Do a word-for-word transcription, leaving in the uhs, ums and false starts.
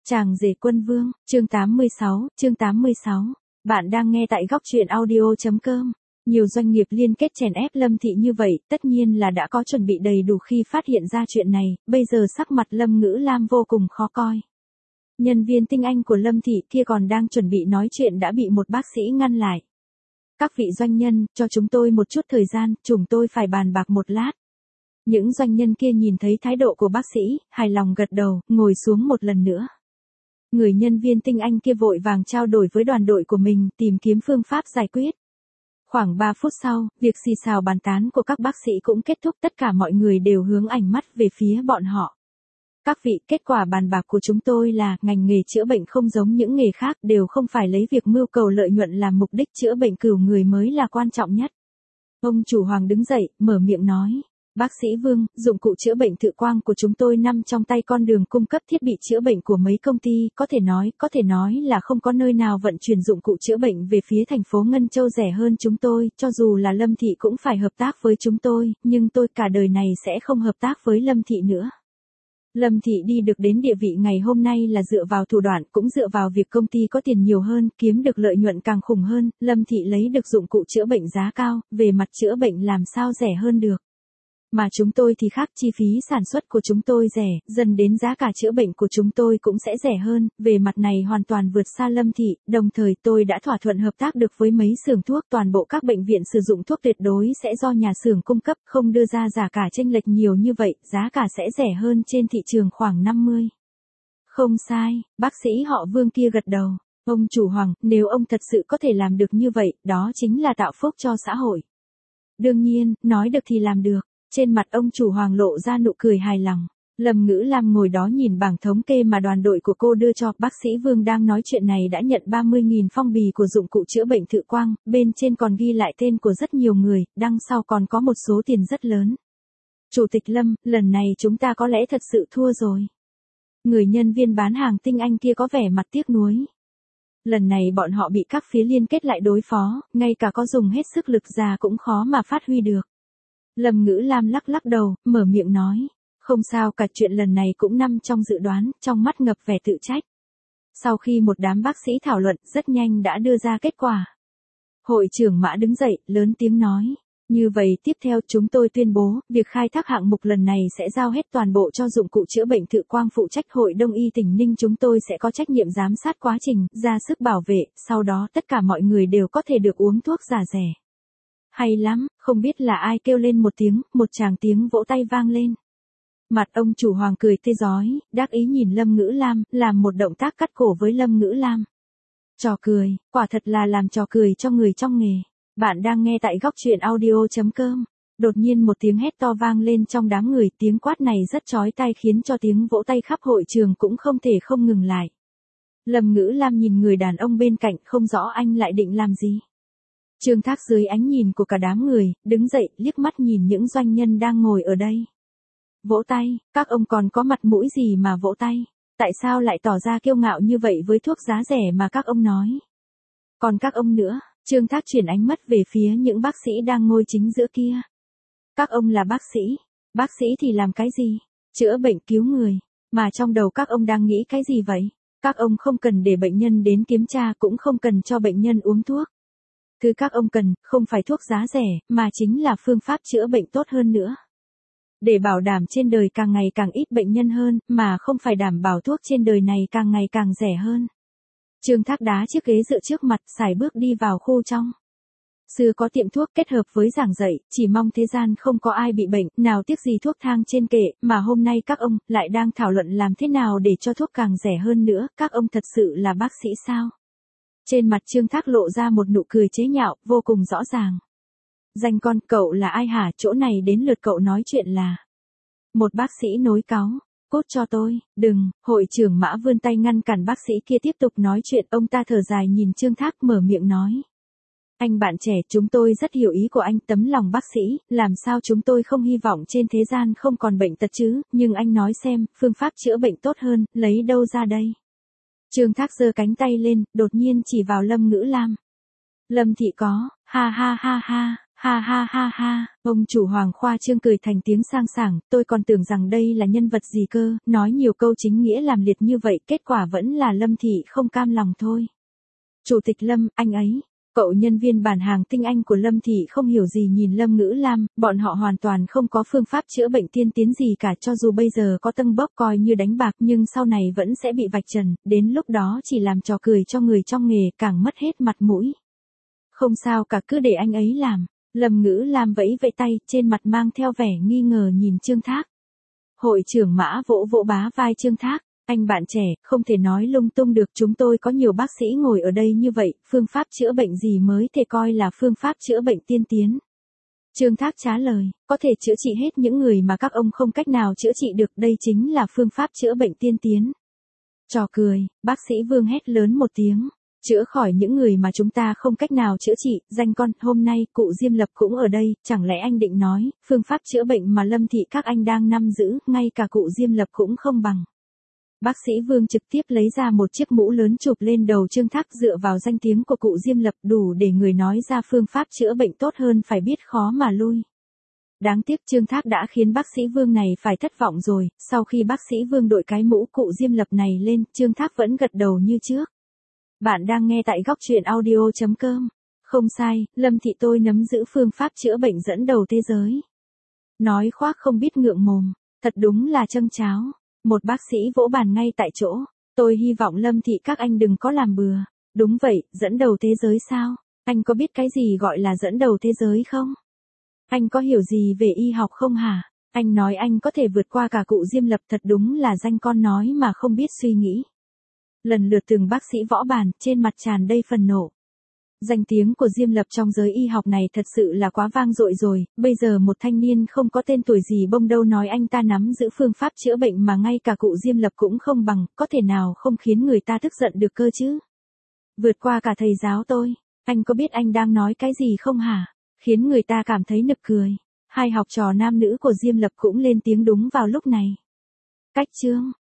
Chàng rể quân vương, chương tám mươi sáu, chương tám mươi sáu. Bạn đang nghe tại góc truyện audio chấm com. Nhiều doanh nghiệp liên kết chèn ép Lâm Thị như vậy, tất nhiên là đã có chuẩn bị đầy đủ khi phát hiện ra chuyện này, bây giờ sắc mặt Lâm Ngữ Lam vô cùng khó coi. Nhân viên tinh anh của Lâm Thị kia còn đang chuẩn bị nói chuyện đã bị một bác sĩ ngăn lại. Các vị doanh nhân, cho chúng tôi một chút thời gian, chúng tôi phải bàn bạc một lát. Những doanh nhân kia nhìn thấy thái độ của bác sĩ, hài lòng gật đầu, ngồi xuống một lần nữa. Người nhân viên tinh anh kia vội vàng trao đổi với đoàn đội của mình, tìm kiếm phương pháp giải quyết. Khoảng ba phút sau, việc xì xào bàn tán của các bác sĩ cũng kết thúc, tất cả mọi người đều hướng ánh mắt về phía bọn họ. Các vị, kết quả bàn bạc của chúng tôi là, ngành nghề chữa bệnh không giống những nghề khác, đều không phải lấy việc mưu cầu lợi nhuận làm mục đích, chữa bệnh cửu người mới là quan trọng nhất. Ông chủ Hoàng đứng dậy, mở miệng nói. Bác sĩ Vương, dụng cụ chữa bệnh Thự Quang của chúng tôi nằm trong tay con đường cung cấp thiết bị chữa bệnh của mấy công ty, có thể nói, có thể nói là không có nơi nào vận chuyển dụng cụ chữa bệnh về phía thành phố Ngân Châu rẻ hơn chúng tôi, cho dù là Lâm Thị cũng phải hợp tác với chúng tôi, nhưng tôi cả đời này sẽ không hợp tác với Lâm Thị nữa. Lâm Thị đi được đến địa vị ngày hôm nay là dựa vào thủ đoạn, cũng dựa vào việc công ty có tiền nhiều hơn, kiếm được lợi nhuận càng khủng hơn, Lâm Thị lấy được dụng cụ chữa bệnh giá cao, về mặt chữa bệnh làm sao rẻ hơn được. Mà chúng tôi thì khác, chi phí sản xuất của chúng tôi rẻ, dần đến giá cả chữa bệnh của chúng tôi cũng sẽ rẻ hơn, về mặt này hoàn toàn vượt xa Lâm Thị, đồng thời tôi đã thỏa thuận hợp tác được với mấy xưởng thuốc, toàn bộ các bệnh viện sử dụng thuốc tuyệt đối sẽ do nhà xưởng cung cấp, không đưa ra giá cả chênh lệch nhiều như vậy, giá cả sẽ rẻ hơn trên thị trường khoảng năm mươi. Không sai, bác sĩ họ Vương kia gật đầu. Ông chủ Hoàng, nếu ông thật sự có thể làm được như vậy, đó chính là tạo phúc cho xã hội. Đương nhiên, nói được thì làm được. Trên mặt ông chủ Hoàng lộ ra nụ cười hài lòng. Lâm Ngữ Lam ngồi đó nhìn bảng thống kê mà đoàn đội của cô đưa cho, bác sĩ Vương đang nói chuyện này đã nhận ba mươi nghìn phong bì của dụng cụ chữa bệnh Thự Quang, bên trên còn ghi lại tên của rất nhiều người, đằng sau còn có một số tiền rất lớn. Chủ tịch Lâm, lần này chúng ta có lẽ thật sự thua rồi. Người nhân viên bán hàng tinh anh kia có vẻ mặt tiếc nuối. Lần này bọn họ bị các phía liên kết lại đối phó, ngay cả có dùng hết sức lực ra cũng khó mà phát huy được. Lâm Ngữ Lam lắc lắc đầu, mở miệng nói. Không sao cả, chuyện lần này cũng nằm trong dự đoán, trong mắt ngập vẻ tự trách. Sau khi một đám bác sĩ thảo luận, rất nhanh đã đưa ra kết quả. Hội trưởng Mã đứng dậy, lớn tiếng nói. Như vậy tiếp theo chúng tôi tuyên bố, việc khai thác hạng mục lần này sẽ giao hết toàn bộ cho dụng cụ chữa bệnh Thự Quang phụ trách. Hội Đông y tỉnh Ninh chúng tôi sẽ có trách nhiệm giám sát quá trình, ra sức bảo vệ, sau đó tất cả mọi người đều có thể được uống thuốc giả rẻ. Hay lắm, không biết là ai kêu lên một tiếng, một tràng tiếng vỗ tay vang lên. Mặt ông chủ Hoàng cười tươi rói, đắc ý nhìn Lâm Ngữ Lam, làm một động tác cắt cổ với Lâm Ngữ Lam. Trò cười, quả thật là làm trò cười cho người trong nghề. Bạn đang nghe tại góc truyện audio chấm com. Đột nhiên một tiếng hét to vang lên trong đám người, tiếng quát này rất chói tai khiến cho tiếng vỗ tay khắp hội trường cũng không thể không ngừng lại. Lâm Ngữ Lam nhìn người đàn ông bên cạnh, không rõ anh lại định làm gì. Trương Thác dưới ánh nhìn của cả đám người, đứng dậy, liếc mắt nhìn những doanh nhân đang ngồi ở đây. Vỗ tay, các ông còn có mặt mũi gì mà vỗ tay? Tại sao lại tỏ ra kiêu ngạo như vậy với thuốc giá rẻ mà các ông nói? Còn các ông nữa, Trương Thác chuyển ánh mắt về phía những bác sĩ đang ngồi chính giữa kia. Các ông là bác sĩ, bác sĩ thì làm cái gì? Chữa bệnh cứu người, mà trong đầu các ông đang nghĩ cái gì vậy? Các ông không cần để bệnh nhân đến kiểm tra, cũng không cần cho bệnh nhân uống thuốc. Thứ các ông cần, không phải thuốc giá rẻ, mà chính là phương pháp chữa bệnh tốt hơn nữa. Để bảo đảm trên đời càng ngày càng ít bệnh nhân hơn, mà không phải đảm bảo thuốc trên đời này càng ngày càng rẻ hơn. Trương Thác đá chiếc ghế dựa trước mặt, sải bước đi vào khu trong. Xưa có tiệm thuốc kết hợp với giảng dạy, chỉ mong thế gian không có ai bị bệnh, nào tiếc gì thuốc thang trên kệ, mà hôm nay các ông lại đang thảo luận làm thế nào để cho thuốc càng rẻ hơn nữa, các ông thật sự là bác sĩ sao? Trên mặt Trương Thác lộ ra một nụ cười chế nhạo, vô cùng rõ ràng. Danh con, cậu là ai hả? Chỗ này đến lượt cậu nói chuyện là. Một bác sĩ nối cáu. Cút cho tôi, đừng, hội trưởng Mã vươn tay ngăn cản bác sĩ kia tiếp tục nói chuyện, ông ta thở dài nhìn Trương Thác mở miệng nói. Anh bạn trẻ, chúng tôi rất hiểu ý của anh, tấm lòng bác sĩ, làm sao chúng tôi không hy vọng trên thế gian không còn bệnh tật chứ, nhưng anh nói xem, phương pháp chữa bệnh tốt hơn, lấy đâu ra đây? Trương Thác giơ cánh tay lên, đột nhiên chỉ vào Lâm Ngữ Lam. Lâm Thị có, ha ha ha ha, Ha ha ha ha, ông chủ Hoàng Khoa Trương cười thành tiếng sang sảng, tôi còn tưởng rằng đây là nhân vật gì cơ, nói nhiều câu chính nghĩa làm liệt như vậy, kết quả vẫn là Lâm Thị không cam lòng thôi. Chủ tịch Lâm, anh ấy, cậu nhân viên bản hàng tinh anh của Lâm Thị không hiểu gì nhìn Lâm Ngữ Lam, bọn họ hoàn toàn không có phương pháp chữa bệnh tiên tiến gì cả, cho dù bây giờ có tâng bốc coi như đánh bạc nhưng sau này vẫn sẽ bị vạch trần, đến lúc đó chỉ làm trò cười cho người trong nghề, càng mất hết mặt mũi. Không sao cả, cứ để anh ấy làm. Lâm Ngữ Lam vẫy vẫy tay, trên mặt mang theo vẻ nghi ngờ nhìn Trương Thác. Hội trưởng Mã vỗ vỗ bá vai Trương Thác, anh bạn trẻ, không thể nói lung tung được, chúng tôi có nhiều bác sĩ ngồi ở đây như vậy, phương pháp chữa bệnh gì mới thể coi là phương pháp chữa bệnh tiên tiến. Trương Thác trả lời, có thể chữa trị hết những người mà các ông không cách nào chữa trị được, đây chính là phương pháp chữa bệnh tiên tiến. Trò cười, bác sĩ Vương hét lớn một tiếng. Chữa khỏi những người mà chúng ta không cách nào chữa trị, danh con, hôm nay, cụ Diêm Lập cũng ở đây, chẳng lẽ anh định nói, phương pháp chữa bệnh mà Lâm Thị các anh đang nắm giữ, ngay cả cụ Diêm Lập cũng không bằng. Bác sĩ Vương trực tiếp lấy ra một chiếc mũ lớn chụp lên đầu Trương Thác, dựa vào danh tiếng của cụ Diêm Lập đủ để người nói ra phương pháp chữa bệnh tốt hơn phải biết khó mà lui. Đáng tiếc Trương Thác đã khiến bác sĩ Vương này phải thất vọng rồi, sau khi bác sĩ Vương đội cái mũ cụ Diêm Lập này lên, Trương Thác vẫn gật đầu như trước. Bạn đang nghe tại góc truyện audio chấm com. Không sai, Lâm Thị tôi nắm giữ phương pháp chữa bệnh dẫn đầu thế giới. Nói khoác không biết ngượng mồm, thật đúng là châng cháo. Một bác sĩ vỗ bàn ngay tại chỗ. Tôi hy vọng Lâm Thị các anh đừng có làm bừa. Đúng vậy, dẫn đầu thế giới sao? Anh có biết cái gì gọi là dẫn đầu thế giới không? Anh có hiểu gì về y học không hả? Anh nói anh có thể vượt qua cả cụ Diêm Lập, thật đúng là danh con nói mà không biết suy nghĩ. Lần lượt từng bác sĩ võ bàn, trên mặt tràn đầy phần nộ. Danh tiếng của Diêm Lập trong giới y học này thật sự là quá vang dội rồi, bây giờ một thanh niên không có tên tuổi gì bông đâu nói anh ta nắm giữ phương pháp chữa bệnh mà ngay cả cụ Diêm Lập cũng không bằng, có thể nào không khiến người ta tức giận được cơ chứ? Vượt qua cả thầy giáo tôi, anh có biết anh đang nói cái gì không hả? Khiến người ta cảm thấy nực cười. Hai học trò nam nữ của Diêm Lập cũng lên tiếng đúng vào lúc này. Cách chương